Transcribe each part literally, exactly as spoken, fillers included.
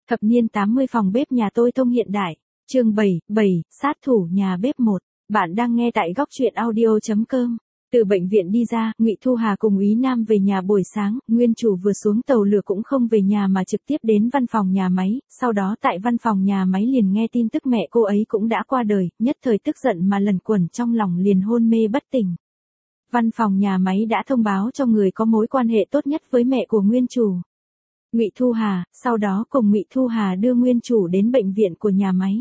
Thập niên tám mươi phòng bếp nhà tôi thông hiện đại. Chương bảy, bảy, sát thủ nhà bếp một. Bạn đang nghe tại góc truyện audio chấm com. Từ bệnh viện đi ra, Ngụy Thu Hà cùng Úy Nam về nhà buổi sáng, nguyên chủ vừa xuống tàu lửa cũng không về nhà mà trực tiếp đến văn phòng nhà máy, sau đó tại văn phòng nhà máy liền nghe tin tức mẹ cô ấy cũng đã qua đời, nhất thời tức giận mà lần quẩn trong lòng liền hôn mê bất tỉnh. Văn phòng nhà máy đã thông báo cho người có mối quan hệ tốt nhất với mẹ của nguyên chủ, Ngụy Thu Hà, sau đó cùng Ngụy Thu Hà đưa nguyên chủ đến bệnh viện của nhà máy.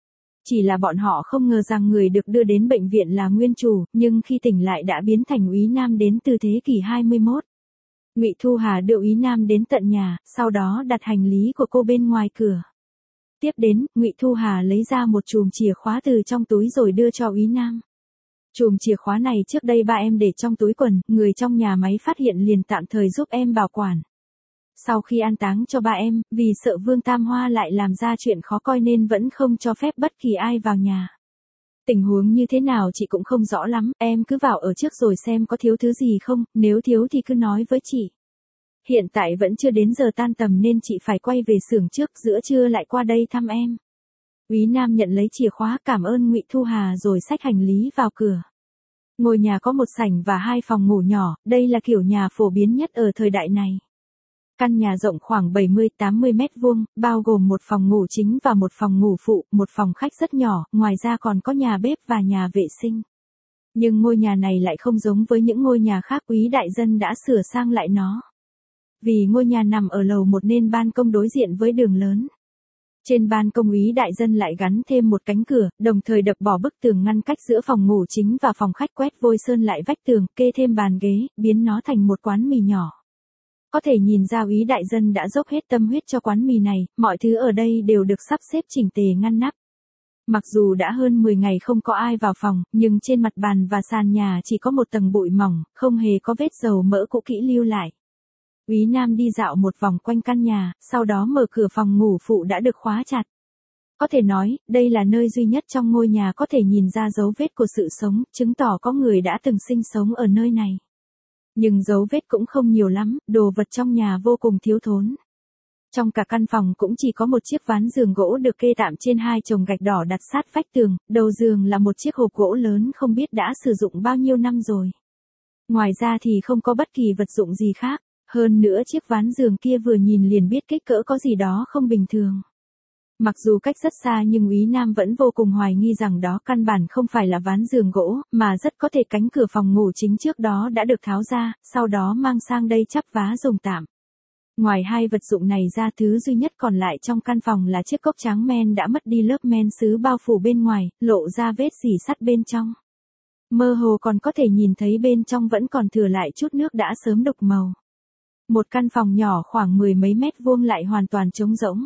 Chỉ là bọn họ không ngờ rằng người được đưa đến bệnh viện là nguyên chủ, nhưng khi tỉnh lại đã biến thành Úy Nam đến từ thế kỷ hai mươi mốt. Ngụy Thu Hà đưa Úy Nam đến tận nhà, sau đó đặt hành lý của cô bên ngoài cửa. Tiếp đến, Ngụy Thu Hà lấy ra một chùm chìa khóa từ trong túi rồi đưa cho Úy Nam. Chùm chìa khóa này trước đây ba em để trong túi quần, người trong nhà máy phát hiện liền tạm thời giúp em bảo quản. Sau khi an táng cho ba em, vì sợ Vương Tam Hoa lại làm ra chuyện khó coi nên vẫn không cho phép bất kỳ ai vào nhà. Tình huống như thế nào chị cũng không rõ lắm, em cứ vào ở trước rồi xem có thiếu thứ gì không, nếu thiếu thì cứ nói với chị. Hiện tại vẫn chưa đến giờ tan tầm nên chị phải quay về xưởng trước, giữa trưa lại qua đây thăm em. Úy Nam nhận lấy chìa khóa cảm ơn Ngụy Thu Hà rồi xách hành lý vào cửa. Ngôi nhà có một sảnh và hai phòng ngủ nhỏ, đây là kiểu nhà phổ biến nhất ở thời đại này. Căn nhà rộng khoảng bảy mươi đến tám mươi mét vuông, bao gồm một phòng ngủ chính và một phòng ngủ phụ, một phòng khách rất nhỏ, ngoài ra còn có nhà bếp và nhà vệ sinh. Nhưng ngôi nhà này lại không giống với những ngôi nhà khác, Úy đại dân đã sửa sang lại nó. Vì ngôi nhà nằm ở lầu một nên ban công đối diện với đường lớn. Trên ban công Úy đại dân lại gắn thêm một cánh cửa, đồng thời đập bỏ bức tường ngăn cách giữa phòng ngủ chính và phòng khách, quét vôi sơn lại vách tường, kê thêm bàn ghế, biến nó thành một quán mì nhỏ. Có thể nhìn ra Úy đại dân đã dốc hết tâm huyết cho quán mì này, mọi thứ ở đây đều được sắp xếp chỉnh tề ngăn nắp. Mặc dù đã hơn mười ngày không có ai vào phòng, nhưng trên mặt bàn và sàn nhà chỉ có một tầng bụi mỏng, không hề có vết dầu mỡ cũ kỹ lưu lại. Úy Nam đi dạo một vòng quanh căn nhà, sau đó mở cửa phòng ngủ phụ đã được khóa chặt. Có thể nói, đây là nơi duy nhất trong ngôi nhà có thể nhìn ra dấu vết của sự sống, chứng tỏ có người đã từng sinh sống ở nơi này. Nhưng dấu vết cũng không nhiều lắm, đồ vật trong nhà vô cùng thiếu thốn. Trong cả căn phòng cũng chỉ có một chiếc ván giường gỗ được kê tạm trên hai chồng gạch đỏ đặt sát vách tường, đầu giường là một chiếc hộp gỗ lớn không biết đã sử dụng bao nhiêu năm rồi. Ngoài ra thì không có bất kỳ vật dụng gì khác, hơn nữa chiếc ván giường kia vừa nhìn liền biết kích cỡ có gì đó không bình thường. Mặc dù cách rất xa nhưng Úy Nam vẫn vô cùng hoài nghi rằng đó căn bản không phải là ván giường gỗ, mà rất có thể cánh cửa phòng ngủ chính trước đó đã được tháo ra, sau đó mang sang đây chắp vá dùng tạm. Ngoài hai vật dụng này ra, thứ duy nhất còn lại trong căn phòng là chiếc cốc tráng men đã mất đi lớp men sứ bao phủ bên ngoài, lộ ra vết rỉ sắt bên trong. Mơ hồ còn có thể nhìn thấy bên trong vẫn còn thừa lại chút nước đã sớm đục màu. Một căn phòng nhỏ khoảng mười mấy mét vuông lại hoàn toàn trống rỗng.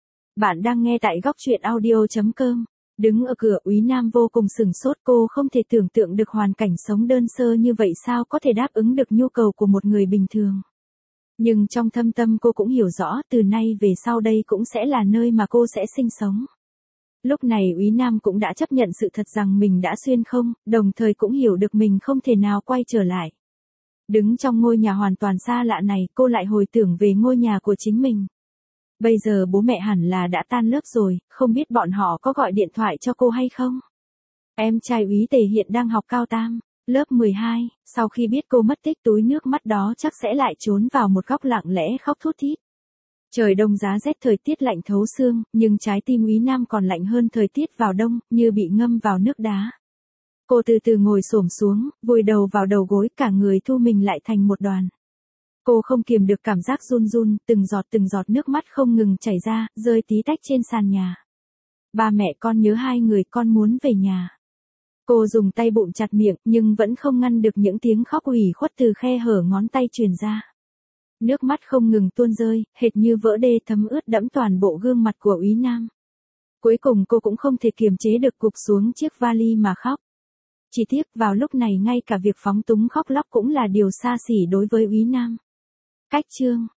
Bạn đang nghe tại góc truyện audio chấm com. Đứng ở cửa, Úy Nam vô cùng sửng sốt, cô không thể tưởng tượng được hoàn cảnh sống đơn sơ như vậy sao có thể đáp ứng được nhu cầu của một người bình thường. Nhưng trong thâm tâm cô cũng hiểu rõ, từ nay về sau đây cũng sẽ là nơi mà cô sẽ sinh sống. Lúc này Úy Nam cũng đã chấp nhận sự thật rằng mình đã xuyên không, đồng thời cũng hiểu được mình không thể nào quay trở lại. Đứng trong ngôi nhà hoàn toàn xa lạ này, cô lại hồi tưởng về ngôi nhà của chính mình. Bây giờ bố mẹ hẳn là đã tan lớp rồi, không biết bọn họ có gọi điện thoại cho cô hay không? Em trai Úy Tề hiện đang học cao tam, lớp mười hai, sau khi biết cô mất tích túi nước mắt đó chắc sẽ lại trốn vào một góc lặng lẽ khóc thút thít. Trời đông giá rét, thời tiết lạnh thấu xương, nhưng trái tim Úy Nam còn lạnh hơn thời tiết vào đông, như bị ngâm vào nước đá. Cô từ từ ngồi xổm xuống, vùi đầu vào đầu gối, cả người thu mình lại thành một đoàn. Cô không kiềm được cảm giác run run, từng giọt từng giọt nước mắt không ngừng chảy ra, rơi tí tách trên sàn nhà. Ba mẹ con nhớ hai người, con muốn về nhà. Cô dùng tay bụm chặt miệng, nhưng vẫn không ngăn được những tiếng khóc ủy khuất từ khe hở ngón tay truyền ra. Nước mắt không ngừng tuôn rơi, hệt như vỡ đê, thấm ướt đẫm toàn bộ gương mặt của Úy Nam. Cuối cùng cô cũng không thể kiềm chế được, gục xuống chiếc vali mà khóc. Chỉ tiếc vào lúc này ngay cả việc phóng túng khóc lóc cũng là điều xa xỉ đối với Úy Nam. Cách chương